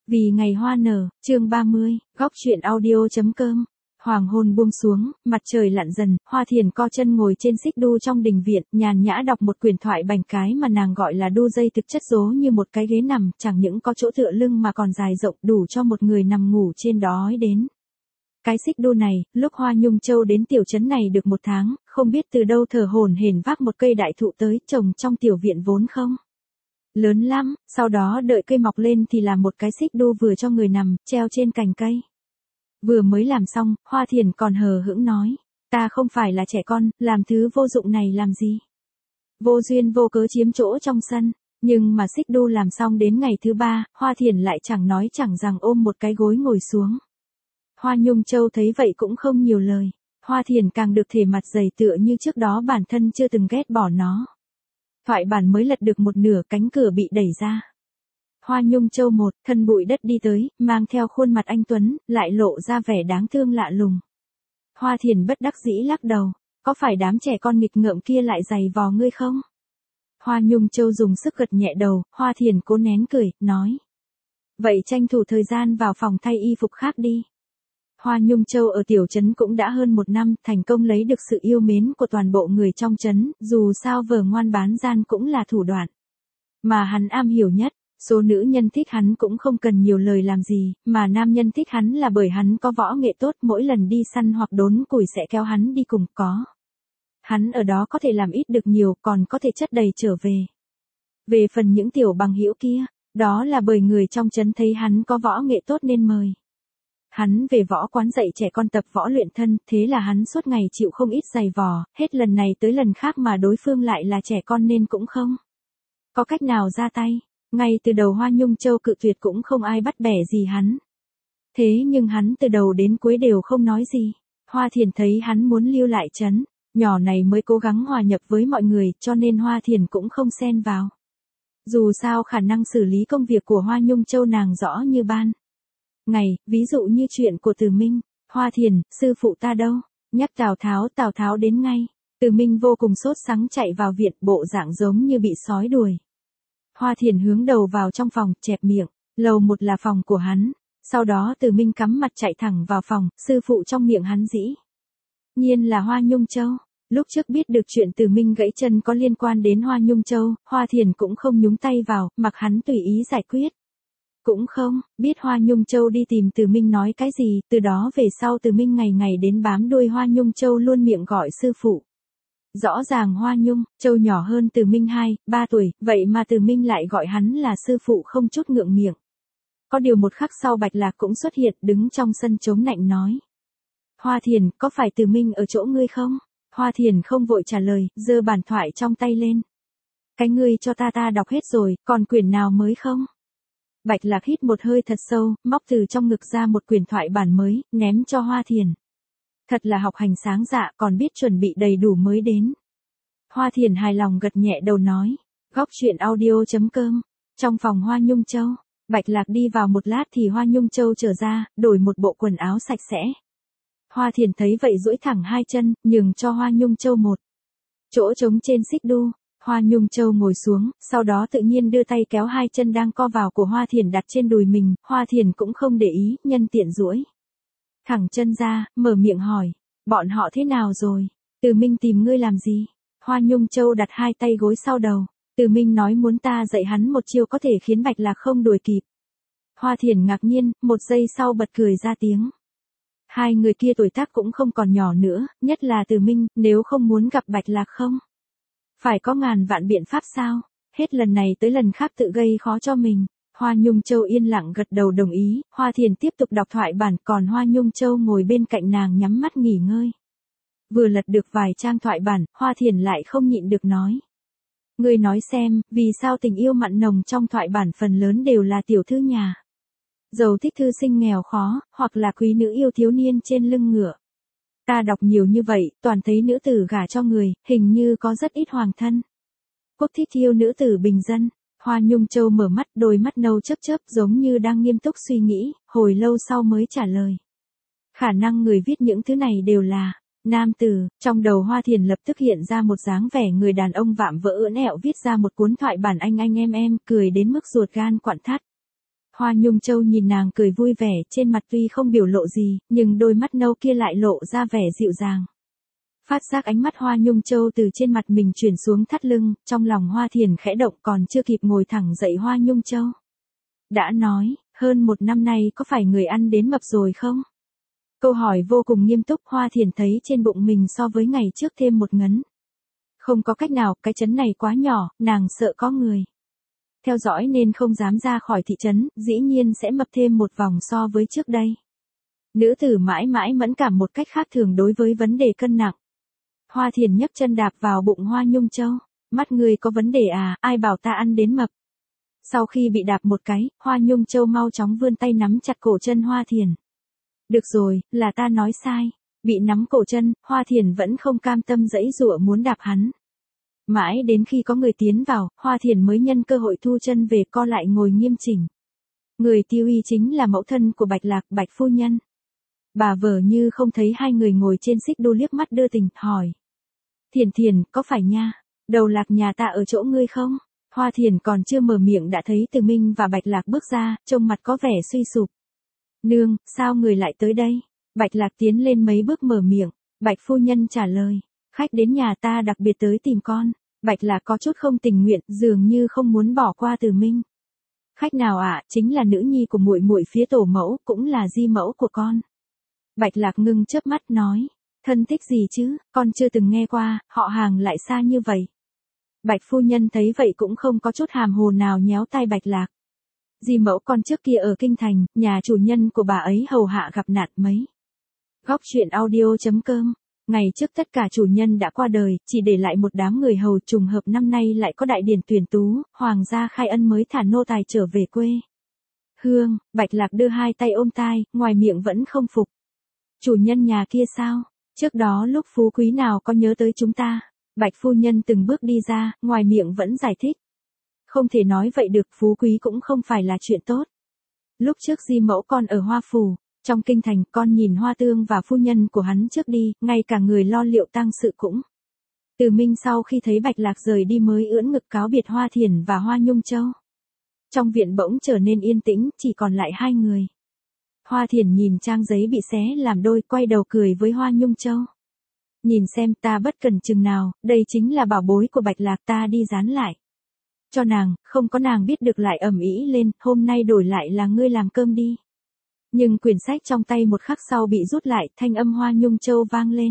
Vì ngày hoa nở, chương 30, góc truyện audio.com. Hoàng hôn buông xuống, mặt trời lặn dần, Hoa Thiền co chân ngồi trên xích đu trong đình viện, nhàn nhã đọc một quyển thoại bành cái mà nàng gọi là đu dây, thực chất giống như một cái ghế nằm, chẳng những có chỗ tựa lưng mà còn dài rộng đủ cho một người nằm ngủ trên đó đến. Cái xích đu này, lúc Hoa Nhung Châu đến tiểu trấn này được 1 tháng, không biết từ đâu thở hổn hển vác một cây đại thụ tới, trồng trong tiểu viện vốn không lớn lắm, sau đó đợi cây mọc lên thì làm một cái xích đu vừa cho người nằm, treo trên cành cây. Vừa mới làm xong, Hoa Thiền còn hờ hững nói, ta không phải là trẻ con, làm thứ vô dụng này làm gì. Vô duyên vô cớ chiếm chỗ trong sân, nhưng mà xích đu làm xong đến ngày thứ 3, Hoa Thiền lại chẳng nói chẳng rằng ôm một cái gối ngồi xuống. Hoa Nhung Châu thấy vậy cũng không nhiều lời, Hoa Thiền càng được thể mặt dày tựa như trước đó bản thân chưa từng ghét bỏ nó. Thoại bản mới lật được một nửa, cánh cửa bị đẩy ra. Hoa Nhung Châu một thân bụi đất đi tới, mang theo khuôn mặt anh tuấn, lại lộ ra vẻ đáng thương lạ lùng. Hoa Thiền bất đắc dĩ lắc đầu, có phải đám trẻ con nghịch ngợm kia lại giày vò ngươi không? Hoa Nhung Châu dùng sức gật nhẹ đầu, Hoa Thiền cố nén cười, nói. Vậy tranh thủ thời gian vào phòng thay y phục khác đi. Hoa Nhung Châu ở tiểu trấn cũng đã hơn 1 năm, thành công lấy được sự yêu mến của toàn bộ người trong trấn, dù sao vờ ngoan bán gian cũng là thủ đoạn mà hắn am hiểu nhất. Số nữ nhân thích hắn cũng không cần nhiều lời làm gì, mà nam nhân thích hắn là bởi hắn có võ nghệ tốt, mỗi lần đi săn hoặc đốn củi sẽ kéo hắn đi cùng, có hắn ở đó có thể làm ít được nhiều, còn có thể chất đầy trở về. Về phần những tiểu bằng hữu kia, đó là bởi người trong trấn thấy hắn có võ nghệ tốt nên mời hắn về võ quán dạy trẻ con tập võ luyện thân, thế là hắn suốt ngày chịu không ít giày vò, hết lần này tới lần khác mà đối phương lại là trẻ con nên cũng không có cách nào ra tay. Ngay từ đầu Hoa Nhung Châu cự tuyệt cũng không ai bắt bẻ gì hắn. Thế nhưng hắn từ đầu đến cuối đều không nói gì. Hoa Thiền thấy hắn muốn lưu lại trấn, nhỏ này mới cố gắng hòa nhập với mọi người, cho nên Hoa Thiền cũng không xen vào. Dù sao khả năng xử lý công việc của Hoa Nhung Châu nàng rõ như ban ngày, ví dụ như chuyện của Từ Minh. Hoa Thiền, sư phụ ta đâu? Nhắc Tào Tháo đến ngay. Từ Minh vô cùng sốt sắng chạy vào viện, bộ dạng giống như bị sói đuổi. Hoa Thiền hướng đầu vào trong phòng, chẹp miệng, lầu 1 là phòng của hắn. Sau đó Từ Minh cắm mặt chạy thẳng vào phòng, sư phụ trong miệng hắn dĩ nhiên là Hoa Nhung Châu. Lúc trước biết được chuyện Từ Minh gãy chân có liên quan đến Hoa Nhung Châu, Hoa Thiền cũng không nhúng tay vào, mặc hắn tùy ý giải quyết. Cũng không biết Hoa Nhung Châu đi tìm Từ Minh nói cái gì, từ đó về sau Từ Minh ngày ngày đến bám đuôi Hoa Nhung Châu, luôn miệng gọi sư phụ. Rõ ràng Hoa Nhung Châu nhỏ hơn Từ Minh 2-3 tuổi, vậy mà Từ Minh lại gọi hắn là sư phụ không chút ngượng miệng. Có điều một khắc sau Bạch Lạc cũng xuất hiện, đứng trong sân chống nạnh nói. Hoa Thiền, có phải Từ Minh ở chỗ ngươi không? Hoa Thiền không vội trả lời, giơ bản thoại trong tay lên. Cái ngươi cho ta đọc hết rồi, còn quyển nào mới không? Bạch Lạc hít một hơi thật sâu, móc từ trong ngực ra một quyển thoại bản mới, ném cho Hoa Thiền. Thật là học hành sáng dạ, còn biết chuẩn bị đầy đủ mới đến. Hoa Thiền hài lòng gật nhẹ đầu nói. Góc truyện audio.com. Trong phòng Hoa Nhung Châu, Bạch Lạc đi vào một lát thì Hoa Nhung Châu trở ra, đổi một bộ quần áo sạch sẽ. Hoa Thiền thấy vậy duỗi thẳng 2 chân, nhường cho Hoa Nhung Châu một chỗ trống trên xích đu. Hoa Nhung Châu ngồi xuống, sau đó tự nhiên đưa tay kéo 2 chân đang co vào của Hoa Thiền đặt trên đùi mình. Hoa Thiền cũng không để ý, nhân tiện duỗi thẳng chân ra, mở miệng hỏi, bọn họ thế nào rồi? Từ Minh tìm ngươi làm gì? Hoa Nhung Châu đặt 2 tay gối sau đầu. Từ Minh nói muốn ta dạy hắn một chiêu có thể khiến Bạch Lạc không đuổi kịp. Hoa Thiền ngạc nhiên, 1 giây sau bật cười ra tiếng. Hai người kia tuổi tác cũng không còn nhỏ nữa, nhất là Từ Minh, nếu không muốn gặp Bạch Lạc không phải có ngàn vạn biện pháp sao? Hết lần này tới lần khác tự gây khó cho mình. Hoa Nhung Châu yên lặng gật đầu đồng ý, Hoa Thiền tiếp tục đọc thoại bản, còn Hoa Nhung Châu ngồi bên cạnh nàng nhắm mắt nghỉ ngơi. Vừa lật được vài trang thoại bản, Hoa Thiền lại không nhịn được nói. Ngươi nói xem, vì sao tình yêu mặn nồng trong thoại bản phần lớn đều là tiểu thư nhà giàu thích thư sinh nghèo khó, hoặc là quý nữ yêu thiếu niên trên lưng ngựa. Ta đọc nhiều như vậy, toàn thấy nữ tử gả cho người, hình như có rất ít hoàng thân quốc thích yêu nữ tử bình dân. Hoa Nhung Châu mở mắt, đôi mắt nâu chớp chớp giống như đang nghiêm túc suy nghĩ, hồi lâu sau mới trả lời. Khả năng người viết những thứ này đều là nam tử. Trong đầu Hoa Thiền lập tức hiện ra một dáng vẻ người đàn ông vạm vỡ ưỡn ẹo viết ra một cuốn thoại bản anh em, cười đến mức ruột gan quặn thắt. Hoa Nhung Châu nhìn nàng cười vui vẻ, trên mặt tuy không biểu lộ gì, nhưng đôi mắt nâu kia lại lộ ra vẻ dịu dàng. Phát giác ánh mắt Hoa Nhung Châu từ trên mặt mình chuyển xuống thắt lưng, trong lòng Hoa Thiền khẽ động, còn chưa kịp ngồi thẳng dậy Hoa Nhung Châu đã nói, hơn 1 năm nay có phải người ăn đến mập rồi không? Câu hỏi vô cùng nghiêm túc, Hoa Thiền thấy trên bụng mình so với ngày trước thêm 1 ngấn. Không có cách nào, cái trấn này quá nhỏ, nàng sợ có người theo dõi nên không dám ra khỏi thị trấn, dĩ nhiên sẽ mập thêm 1 vòng so với trước đây. Nữ tử mãi mãi mẫn cảm một cách khác thường đối với vấn đề cân nặng. Hoa Thiền nhấc chân đạp vào bụng Hoa Nhung Châu. Mắt người có vấn đề à, ai bảo ta ăn đến mập. Sau khi bị đạp một cái, Hoa Nhung Châu mau chóng vươn tay nắm chặt cổ chân Hoa Thiền. Được rồi, là ta nói sai. Bị nắm cổ chân, Hoa Thiền vẫn không cam tâm giãy giụa muốn đạp hắn. Mãi đến khi có người tiến vào, Hoa Thiền mới nhân cơ hội thu chân về, co lại ngồi nghiêm chỉnh. Người tiêu y chính là mẫu thân của Bạch Lạc, Bạch phu nhân. Bà vờ như không thấy hai người ngồi trên xích đu, liếc mắt đưa tình, hỏi. Thiền Thiền, có phải nha? Đầu Lạc nhà ta ở chỗ ngươi không? Hoa Thiền còn chưa mở miệng đã thấy Từ Minh và Bạch Lạc bước ra, trông mặt có vẻ suy sụp. Nương, sao người lại tới đây? Bạch Lạc tiến lên mấy bước mở miệng. Bạch phu nhân trả lời. Khách đến nhà ta đặc biệt tới tìm con. Bạch Lạc có chút không tình nguyện, dường như không muốn bỏ qua Từ Minh. Khách nào ạ? Chính là nữ nhi của muội muội phía tổ mẫu, cũng là di mẫu của con. Bạch Lạc ngưng chớp mắt nói. Thân thích gì chứ, con chưa từng nghe qua, họ hàng lại xa như vậy. Bạch phu nhân thấy vậy cũng không có chút hàm hồ nào, nhéo tay Bạch Lạc. Di mẫu con trước kia ở Kinh Thành, nhà chủ nhân của bà ấy hầu hạ gặp nạn mấy. Góc truyện audio.com. Ngày trước tất cả chủ nhân đã qua đời, chỉ để lại một đám người hầu, trùng hợp năm nay lại có đại điển tuyển tú, hoàng gia khai ân mới thả nô tài trở về quê. Hương, Bạch Lạc đưa hai tay ôm tai, ngoài miệng vẫn không phục. Chủ nhân nhà kia sao? Trước đó lúc phú quý nào có nhớ tới chúng ta? Bạch phu nhân từng bước đi ra, ngoài miệng vẫn giải thích. Không thể nói vậy được, phú quý cũng không phải là chuyện tốt. Lúc trước di mẫu con ở Hoa Phủ, trong Kinh Thành, con nhìn Hoa Tương và phu nhân của hắn trước đi, ngay cả người lo liệu tang sự cũng. Từ Minh sau khi thấy Bạch Lạc rời đi mới ưỡn ngực cáo biệt Hoa Thiền và Hoa Nhung Châu. Trong viện bỗng trở nên yên tĩnh, chỉ còn lại hai người. Hoa Thiền nhìn trang giấy bị xé làm đôi, quay đầu cười với Hoa Nhung Châu. Nhìn xem, ta bất cần chừng nào, đây chính là bảo bối của Bạch Lạc, ta đi dán lại cho nàng, không có nàng biết được lại ầm ĩ lên, hôm nay đổi lại là ngươi làm cơm đi. Nhưng quyển sách trong tay một khắc sau bị rút lại, thanh âm Hoa Nhung Châu vang lên.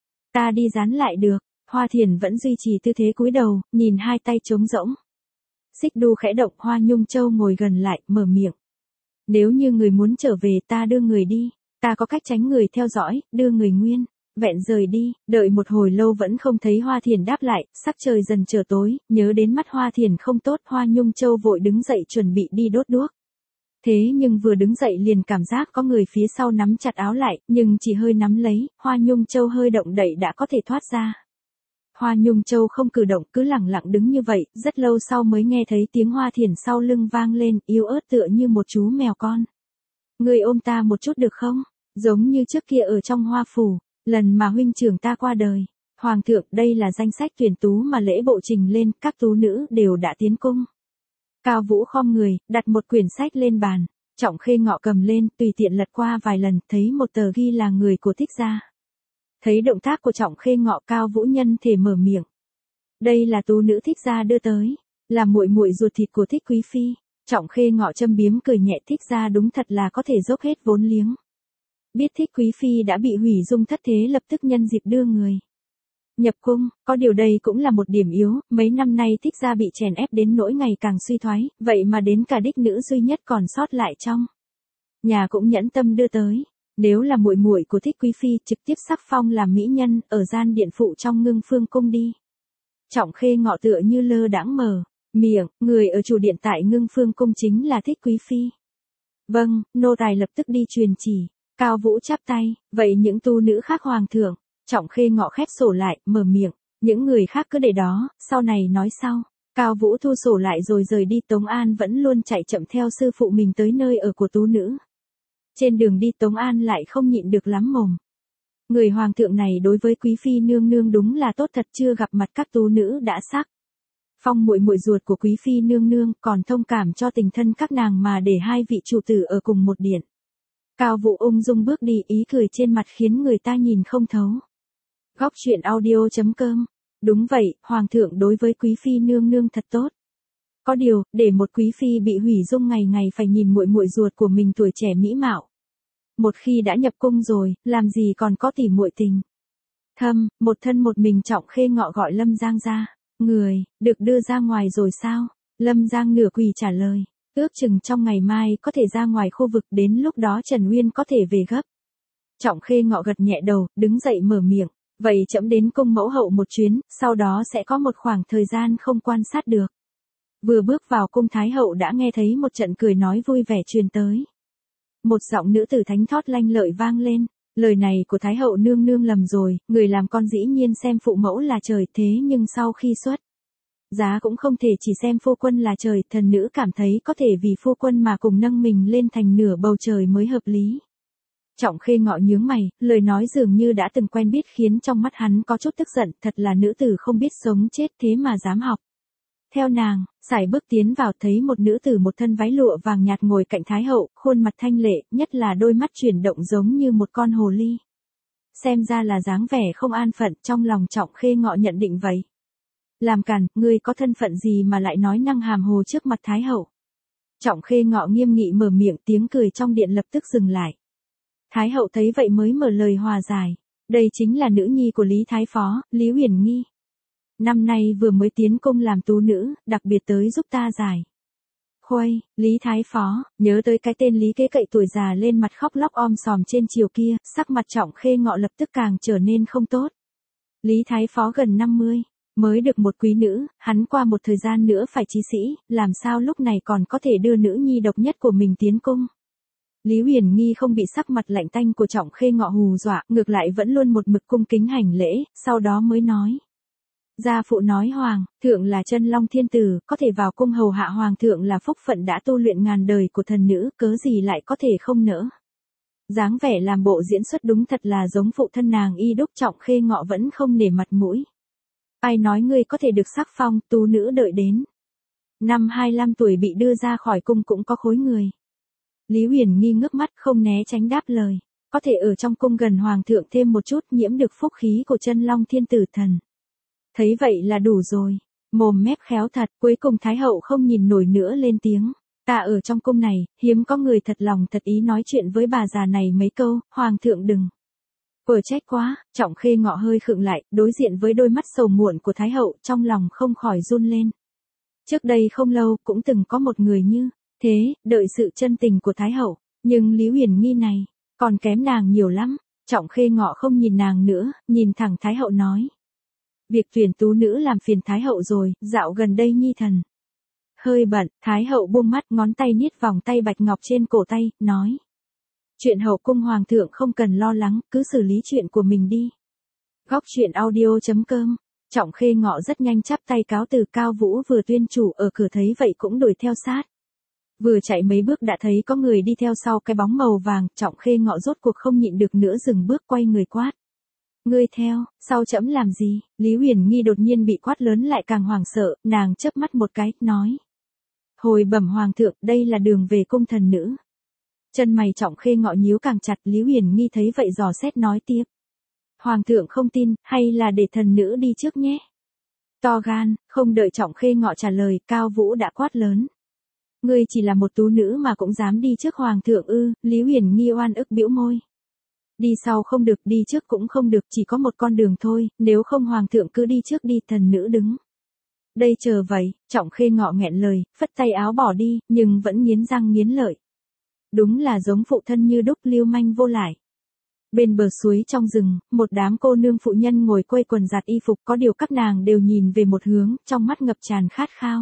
Ta đi dán lại được. Hoa Thiền vẫn duy trì tư thế cúi đầu, nhìn hai tay trống rỗng. Xích đu khẽ động, Hoa Nhung Châu ngồi gần lại, mở miệng. Nếu như người muốn trở về, ta đưa người đi. Ta có cách tránh người theo dõi, đưa người nguyên vẹn rời đi. Đợi một hồi lâu vẫn không thấy Hoa Thiền đáp lại, sắc trời dần trở tối, nhớ đến mắt Hoa Thiền không tốt, Hoa Nhung Châu vội đứng dậy chuẩn bị đi đốt đuốc. Thế nhưng vừa đứng dậy liền cảm giác có người phía sau nắm chặt áo lại, nhưng chỉ hơi nắm lấy, Hoa Nhung Châu hơi động đậy đã có thể thoát ra. Hoa Nhung Châu không cử động, cứ lẳng lặng đứng như vậy, rất lâu sau mới nghe thấy tiếng Hoa Thiền sau lưng vang lên, yếu ớt tựa như một chú mèo con. Người ôm ta một chút được không? Giống như trước kia ở trong Hoa Phủ, lần mà huynh trưởng ta qua đời. Hoàng thượng, đây là danh sách tuyển tú mà lễ bộ trình lên, các tú nữ đều đã tiến cung. Cao Vũ khom người, đặt một quyển sách lên bàn. Trọng Khê Ngọ cầm lên, tùy tiện lật qua vài lần, thấy một tờ ghi là người của Thích gia. Thấy động tác của Trọng Khê Ngọ, Cao Vũ nhân thể mở miệng. Đây là tú nữ Thích gia đưa tới, là muội muội ruột thịt của Thích quý phi. Trọng Khê Ngọ châm biếm cười nhẹ, Thích gia đúng thật là có thể dốc hết vốn liếng. Biết Thích quý phi đã bị hủy dung thất thế, lập tức nhân dịp đưa người nhập cung, có điều đây cũng là một điểm yếu, mấy năm nay Thích gia bị chèn ép đến nỗi ngày càng suy thoái, vậy mà đến cả đích nữ duy nhất còn sót lại trong nhà cũng nhẫn tâm đưa tới. Nếu là muội muội của Thích quý phi, trực tiếp sắc phong làm mỹ nhân, ở gian điện phụ trong Ngưng Phương cung đi. Trọng Khê Ngọ tựa như lơ đãng mở miệng, người ở chủ điện tại Ngưng Phương cung chính là Thích quý phi. Vâng, nô tài lập tức đi truyền chỉ. Cao Vũ chắp tay, vậy những tu nữ khác hoàng thượng. Trọng Khê Ngọ khép sổ lại, mở miệng, những người khác cứ để đó, sau này nói sau. Cao Vũ thu sổ lại rồi rời đi. Tống An vẫn luôn chạy chậm theo sư phụ mình tới nơi ở của tú nữ. Trên đường đi Tống An lại không nhịn được lắm mồm. Người hoàng thượng này đối với quý phi nương nương đúng là tốt thật, chưa gặp mặt các tú nữ đã sắc Phong muội muội ruột của quý phi nương nương còn thông cảm cho tình thân các nàng mà để hai vị chủ tử ở cùng một điện. Cao Vũ ung dung bước đi, ý cười trên mặt khiến người ta nhìn không thấu. Góc truyện audio.com. Đúng vậy, hoàng thượng đối với quý phi nương nương thật tốt. Có điều, để một quý phi bị hủy dung ngày ngày phải nhìn muội muội ruột của mình tuổi trẻ mỹ mạo. Một khi đã nhập cung rồi, làm gì còn có tỉ muội tình. Thâm, một thân một mình Trọng Khê Ngọ gọi Lâm Giang ra. Người, được đưa ra ngoài rồi sao? Lâm Giang nửa quỳ trả lời. Ước chừng trong ngày mai có thể ra ngoài khu vực, đến lúc đó Trần Uyên có thể về gấp. Trọng Khê Ngọ gật nhẹ đầu, đứng dậy mở miệng. Vậy trẫm đến cung mẫu hậu một chuyến, sau đó sẽ có một khoảng thời gian không quan sát được. Vừa bước vào cung Thái hậu đã nghe thấy một trận cười nói vui vẻ truyền tới. Một giọng nữ tử thánh thót lanh lợi vang lên. Lời này của Thái hậu nương nương lầm rồi, người làm con dĩ nhiên xem phụ mẫu là trời, thế nhưng sau khi xuất giá cũng không thể chỉ xem phu quân là trời, thần nữ cảm thấy có thể vì phu quân mà cùng nâng mình lên thành nửa bầu trời mới hợp lý. Trọng Khê Ngọ nhướng mày, lời nói dường như đã từng quen biết khiến trong mắt hắn có chút tức giận, thật là nữ tử không biết sống chết thế mà dám học. Theo nàng, sải bước tiến vào thấy một nữ tử một thân váy lụa vàng nhạt ngồi cạnh Thái hậu, khuôn mặt thanh lệ, nhất là đôi mắt chuyển động giống như một con hồ ly. Xem ra là dáng vẻ không an phận, trong lòng Trọng Khê Ngọ nhận định vậy. Làm càn, ngươi có thân phận gì mà lại nói năng hàm hồ trước mặt Thái hậu? Trọng Khê Ngọ nghiêm nghị mở miệng, tiếng cười trong điện lập tức dừng lại. Thái hậu thấy vậy mới mở lời hòa giải. Đây chính là nữ nhi của Lý Thái Phó, Lý Huyền Nghi. Năm nay vừa mới tiến cung làm tú nữ, đặc biệt tới giúp ta giải khuây. Lý Thái Phó, nhớ tới cái tên Lý Kế Cậy tuổi già lên mặt khóc lóc om sòm trên chiều kia, sắc mặt Trọng Khê Ngọ lập tức càng trở nên không tốt. Lý Thái Phó gần 50, mới được một quý nữ, hắn qua một thời gian nữa phải chí sĩ, làm sao lúc này còn có thể đưa nữ nhi độc nhất của mình tiến cung. Lý Huyền Nghi không bị sắc mặt lạnh tanh của Trọng Khê Ngọ hù dọa, ngược lại vẫn luôn một mực cung kính hành lễ, sau đó mới nói. Gia phụ nói hoàng thượng là chân long thiên tử, có thể vào cung hầu hạ hoàng thượng là phúc phận đã tu luyện ngàn đời của thần nữ, cớ gì lại có thể không nỡ. Dáng vẻ làm bộ diễn xuất đúng thật là giống phụ thân nàng y đúc. Trọng Khê Ngọ vẫn không nể mặt mũi. Ai nói ngươi có thể được sắc phong, tú nữ đợi đến. Năm 25 tuổi bị đưa ra khỏi cung cũng có khối người. Lý Huyền Nghi ngước mắt không né tránh đáp lời. Có thể ở trong cung gần hoàng thượng thêm một chút, nhiễm được phúc khí của chân long thiên tử thần. Thấy vậy là đủ rồi. Mồm mép khéo thật, cuối cùng Thái hậu không nhìn nổi nữa lên tiếng. Ta ở trong cung này, hiếm có người thật lòng thật ý nói chuyện với bà già này mấy câu, hoàng thượng đừng quở trách quá. Trọng Khê Ngọ hơi khựng lại, đối diện với đôi mắt sầu muộn của Thái hậu, trong lòng không khỏi run lên. Trước đây không lâu, cũng từng có một người như thế, đợi sự chân tình của Thái hậu, nhưng Lý Huyền Nghi này, còn kém nàng nhiều lắm. Trọng Khê Ngọ không nhìn nàng nữa, nhìn thẳng Thái hậu nói. Việc tuyển tú nữ làm phiền Thái hậu rồi, dạo gần đây Nhi thần hơi bận. Thái hậu buông mắt, ngón tay niết vòng tay bạch ngọc trên cổ tay, nói. Chuyện hậu cung hoàng thượng không cần lo lắng, cứ xử lý chuyện của mình đi. Góc truyện audio.com. Trọng Khê Ngọ rất nhanh chắp tay cáo từ. Cao Vũ vừa tuyên chủ ở cửa thấy vậy cũng đuổi theo sát. Vừa chạy mấy bước đã thấy có người đi theo sau cái bóng màu vàng. Trọng Khê Ngọ rốt cuộc không nhịn được nữa, dừng bước quay người quát. Ngươi theo, sau trẫm làm gì? Lý Huyền Nghi đột nhiên bị quát lớn lại càng hoảng sợ, nàng chớp mắt một cái, nói. Hồi bẩm hoàng thượng, đây là đường về cung thần nữ. Chân mày Trọng Khê Ngọ nhíu càng chặt. Lý Huyền Nghi thấy vậy dò xét nói tiếp. Hoàng thượng không tin, hay là để thần nữ đi trước nhé? To gan, không đợi Trọng Khê Ngọ trả lời, Cao Vũ đã quát lớn. Ngươi chỉ là một tú nữ mà cũng dám đi trước hoàng thượng ư? Lý Huyền Nghi oan ức bĩu môi. Đi sau không được, đi trước cũng không được, chỉ có một con đường thôi, nếu không hoàng thượng cứ đi trước đi. Thần nữ đứng đây chờ vậy. Trọng Khê Ngọ nghẹn lời, phất tay áo bỏ đi, nhưng vẫn nghiến răng nghiến lợi. Đúng là giống phụ thân như đúc, lưu manh vô lại. Bên bờ suối trong rừng, một đám cô nương phụ nhân ngồi quây quần giặt y phục, có điều các nàng đều nhìn về một hướng, trong mắt ngập tràn khát khao.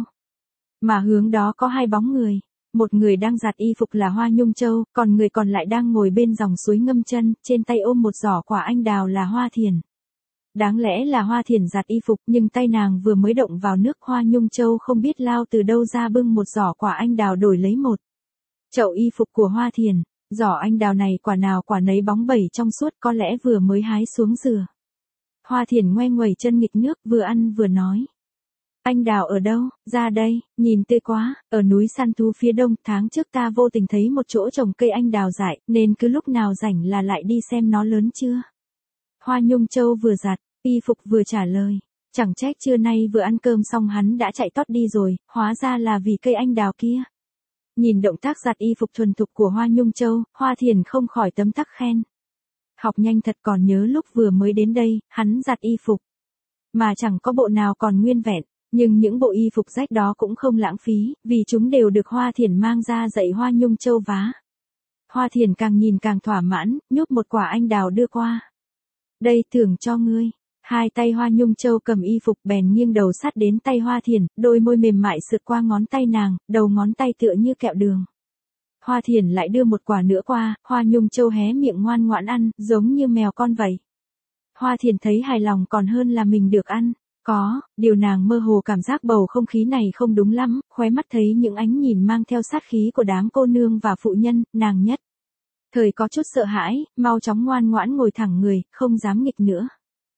Mà hướng đó có hai bóng người. Một người đang giặt y phục là Hoa Nhung Châu, còn người còn lại đang ngồi bên dòng suối ngâm chân, trên tay ôm một giỏ quả anh đào là Hoa Thiền. Đáng lẽ là Hoa Thiền giặt y phục, nhưng tay nàng vừa mới động vào nước. Hoa Nhung Châu không biết lao từ đâu ra bưng một giỏ quả anh đào đổi lấy một chậu y phục của Hoa Thiền. Giỏ anh đào này quả nào quả nấy bóng bẩy trong suốt, có lẽ vừa mới hái xuống dừa. Hoa Thiền ngoe nguẩy chân nghịch nước, vừa ăn vừa nói. Anh Đào ở đâu, ra đây, nhìn tươi quá, ở núi săn thú phía đông, tháng trước ta vô tình thấy một chỗ trồng cây anh đào dại, nên cứ lúc nào rảnh là lại đi xem nó lớn chưa. Hoa Nhung Châu vừa giặt, y phục vừa trả lời, chẳng trách trưa nay vừa ăn cơm xong hắn đã chạy tót đi rồi, hóa ra là vì cây anh đào kia. Nhìn động tác giặt y phục thuần thục của Hoa Nhung Châu, Hoa Thiền không khỏi tấm tắc khen. Học nhanh thật, còn nhớ lúc vừa mới đến đây, hắn giặt y phục. Mà chẳng có bộ nào còn nguyên vẹn, nhưng những bộ y phục rách đó cũng không lãng phí, vì chúng đều được Hoa Thiền mang ra dạy Hoa Nhung Châu vá. Hoa Thiền càng nhìn càng thỏa mãn, nhúc một quả anh đào đưa qua. Đây thưởng cho ngươi. Hai tay Hoa Nhung Châu cầm y phục bèn nghiêng đầu sát đến tay Hoa Thiền, đôi môi mềm mại sượt qua ngón tay nàng, đầu ngón tay tựa như kẹo đường. Hoa Thiền lại đưa một quả nữa qua, Hoa Nhung Châu hé miệng ngoan ngoãn ăn, giống như mèo con vậy. Hoa Thiền thấy hài lòng còn hơn là mình được ăn. Điều nàng mơ hồ cảm giác bầu không khí này không đúng lắm, khóe mắt thấy những ánh nhìn mang theo sát khí của đám cô nương và phụ nhân, nàng nhất thời có chút sợ hãi, mau chóng ngoan ngoãn ngồi thẳng người, không dám nghịch nữa.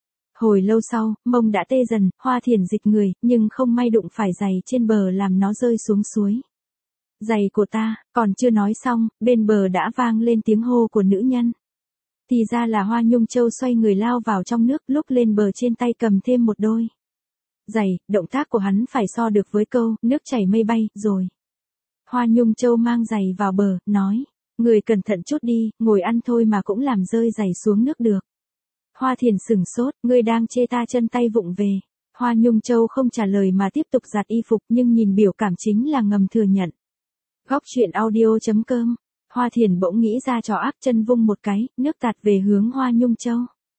Hồi lâu sau, mông đã tê dần, Hoa Thiền dịch người, nhưng không may đụng phải giày trên bờ làm nó rơi xuống suối. Giày của ta, còn chưa nói xong, bên bờ đã vang lên tiếng hô của nữ nhân. Thì ra là Hoa Nhung Châu xoay người lao vào trong nước, lúc lên bờ trên tay cầm thêm một đôi giày, động tác của hắn phải so được với câu, nước chảy mây bay, rồi. Hoa Nhung Châu mang giày vào bờ, nói, người cẩn thận chút đi, ngồi ăn thôi mà cũng làm rơi giày xuống nước được. Hoa Thiền sửng sốt, ngươi đang chê ta chân tay vụng về. Hoa Nhung Châu không trả lời mà tiếp tục giặt y phục, nhưng nhìn biểu cảm chính là ngầm thừa nhận. Góc truyện audio.com. Hoa Thiền bỗng nghĩ ra trò áp chân vung một cái, nước tạt về hướng Hoa Nhung Châu.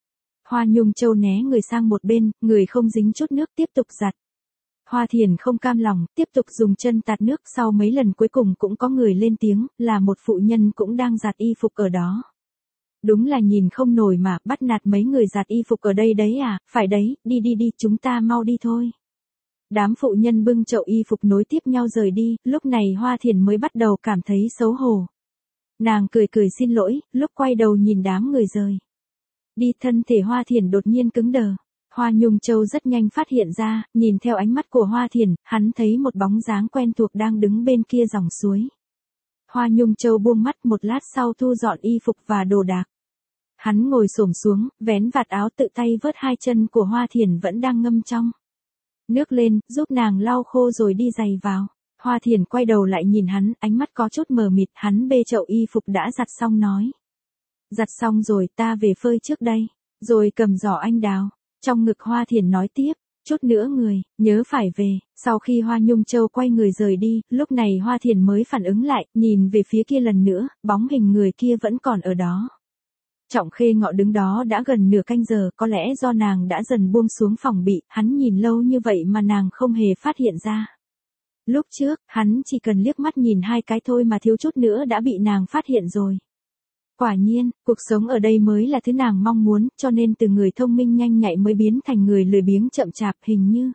Hoa Nhung Châu né người sang một bên, người không dính chút nước tiếp tục giặt. Hoa Thiền không cam lòng, tiếp tục dùng chân tạt nước, sau mấy lần cuối cùng cũng có người lên tiếng, là một phụ nhân cũng đang giặt y phục ở đó. Đúng là nhìn không nổi mà, bắt nạt mấy người giặt y phục ở đây đấy à, phải đấy, đi, chúng ta mau đi thôi. Đám phụ nhân bưng chậu y phục nối tiếp nhau rời đi, lúc này Hoa Thiền mới bắt đầu cảm thấy xấu hổ. Nàng cười xin lỗi, lúc quay đầu nhìn đám người rời đi, thân thể Hoa Thiền đột nhiên cứng đờ. Hoa Nhung Châu rất nhanh phát hiện ra, nhìn theo ánh mắt của Hoa Thiền, hắn thấy một bóng dáng quen thuộc đang đứng bên kia dòng suối. Hoa Nhung Châu buông mắt, một lát sau thu dọn y phục và đồ đạc. Hắn ngồi xổm xuống, vén vạt áo, tự tay vớt hai chân của Hoa Thiền vẫn đang ngâm trong nước lên, giúp nàng lau khô rồi đi giày vào. Hoa Thiền quay đầu lại nhìn hắn, ánh mắt có chút mờ mịt, hắn bê chậu y phục đã giặt xong nói. Giặt xong rồi, ta về phơi trước đây, rồi cầm giỏ anh đào. Trong ngực Hoa Thiền nói tiếp, chút nữa người, nhớ phải về. Sau khi Hoa Nhung Châu quay người rời đi, lúc này Hoa Thiền mới phản ứng lại, nhìn về phía kia lần nữa, bóng hình người kia vẫn còn ở đó. Trọng Khê Ngọ đứng đó đã gần nửa canh giờ, có lẽ do nàng đã dần buông xuống phòng bị, hắn nhìn lâu như vậy mà nàng không hề phát hiện ra. Lúc trước, hắn chỉ cần liếc mắt nhìn hai cái thôi mà thiếu chút nữa đã bị nàng phát hiện rồi. Quả nhiên, cuộc sống ở đây mới là thứ nàng mong muốn, cho nên từ người thông minh nhanh nhạy mới biến thành người lười biếng chậm chạp, hình như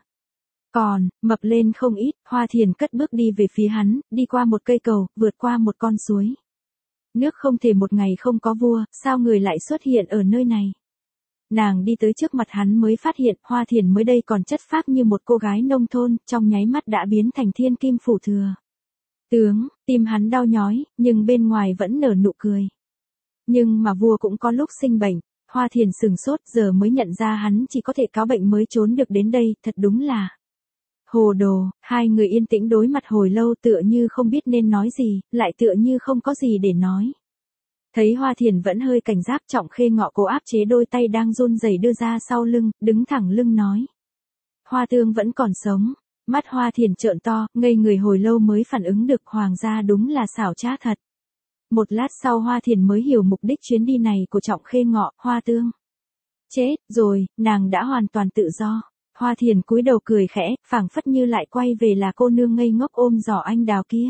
còn mập lên không ít. Hoa Thiền cất bước đi về phía hắn, đi qua một cây cầu, vượt qua một con suối. Nước không thể một ngày không có vua, sao người lại xuất hiện ở nơi này? Nàng đi tới trước mặt hắn mới phát hiện, Hoa Thiền mới đây còn chất phác như một cô gái nông thôn, trong nháy mắt đã biến thành thiên kim phủ thừa. Tướng, tim hắn đau nhói, nhưng bên ngoài vẫn nở nụ cười. Nhưng mà vua cũng có lúc sinh bệnh. Hoa Thiền sửng sốt, giờ mới nhận ra hắn chỉ có thể cáo bệnh mới trốn được đến đây, thật đúng là hồ đồ. Hai người yên tĩnh đối mặt hồi lâu, tựa như không biết nên nói gì, lại tựa như không có gì để nói. Thấy Hoa Thiền vẫn hơi cảnh giác, Trọng Khê Ngọ cố áp chế đôi tay đang run rẩy đưa ra sau lưng, đứng thẳng lưng nói. Hoa Tương vẫn còn sống. Mắt Hoa Thiền trợn to, ngây người hồi lâu mới phản ứng được, hoàng gia đúng là xảo trá thật. Một lát sau Hoa Thiền mới hiểu mục đích chuyến đi này của Trọng Khê Ngọ, Hoa Tương chết rồi, nàng đã hoàn toàn tự do. Hoa Thiền cúi đầu cười khẽ, phảng phất như lại quay về là cô nương ngây ngốc ôm giỏ anh đào kia.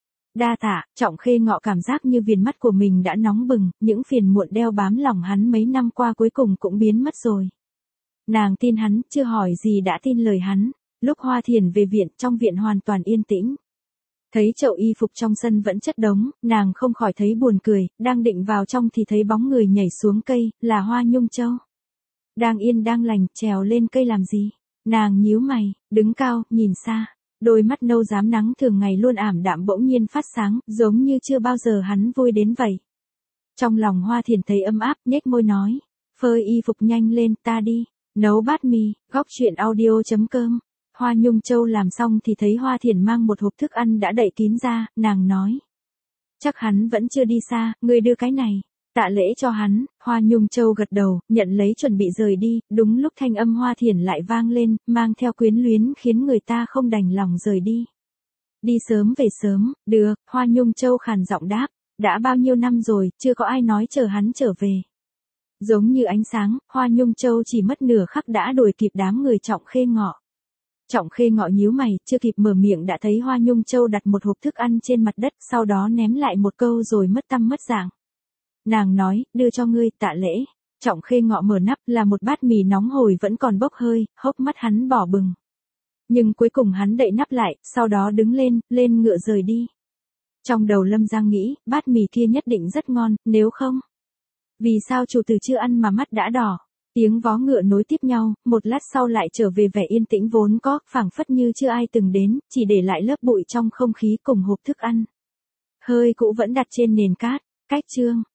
Đa tạ. Trọng Khê Ngọ cảm giác như viền mắt của mình đã nóng bừng, những phiền muộn đeo bám lòng hắn mấy năm qua cuối cùng cũng biến mất rồi. Nàng tin hắn, chưa hỏi gì đã tin lời hắn. Lúc Hoa Thiền về viện, trong viện hoàn toàn yên tĩnh. Thấy chậu y phục trong sân vẫn chất đống, nàng không khỏi thấy buồn cười, đang định vào trong thì thấy bóng người nhảy xuống cây, là Hoa Nhung Châu. Đang yên đang lành, trèo lên cây làm gì? Nàng nhíu mày, đứng cao, nhìn xa. Đôi mắt nâu rám nắng thường ngày luôn ảm đạm bỗng nhiên phát sáng, giống như chưa bao giờ hắn vui đến vậy. Trong lòng Hoa Thiền thấy ấm áp, nhếch môi nói. Phơi y phục nhanh lên, ta đi. Nấu bát mì, góc chuyện audio.com. Hoa Nhung Châu làm xong thì thấy Hoa Thiền mang một hộp thức ăn đã đậy kín ra, nàng nói. Chắc hắn vẫn chưa đi xa, ngươi đưa cái này. Tạ lễ cho hắn, Hoa Nhung Châu gật đầu, nhận lấy chuẩn bị rời đi, đúng lúc thanh âm Hoa Thiền lại vang lên, mang theo quyến luyến khiến người ta không đành lòng rời đi. Đi sớm về sớm, được, Hoa Nhung Châu khàn giọng đáp, đã bao nhiêu năm rồi, chưa có ai nói chờ hắn trở về. Giống như ánh sáng, Hoa Nhung Châu chỉ mất nửa khắc đã đuổi kịp đám người Trọng Khê Ngọ. Trọng Khê Ngọ nhíu mày, chưa kịp mở miệng đã thấy Hoa Nhung Châu đặt một hộp thức ăn trên mặt đất, sau đó ném lại một câu rồi mất tăm mất dạng. Nàng nói, đưa cho ngươi, Tạ lễ. Trọng Khê Ngọ mở nắp, là một bát mì nóng hổi vẫn còn bốc hơi, hốc mắt hắn đỏ bừng. Nhưng cuối cùng hắn đậy nắp lại, sau đó đứng lên ngựa rời đi. Trong đầu Lâm Giang nghĩ, bát mì kia nhất định rất ngon, nếu không. Vì sao chủ tử chưa ăn mà mắt đã đỏ? Tiếng vó ngựa nối tiếp nhau, một lát sau lại trở về vẻ yên tĩnh vốn có, phảng phất như chưa ai từng đến, chỉ để lại lớp bụi trong không khí cùng hộp thức ăn. Hơi cũ vẫn đặt trên nền cát, cách chương.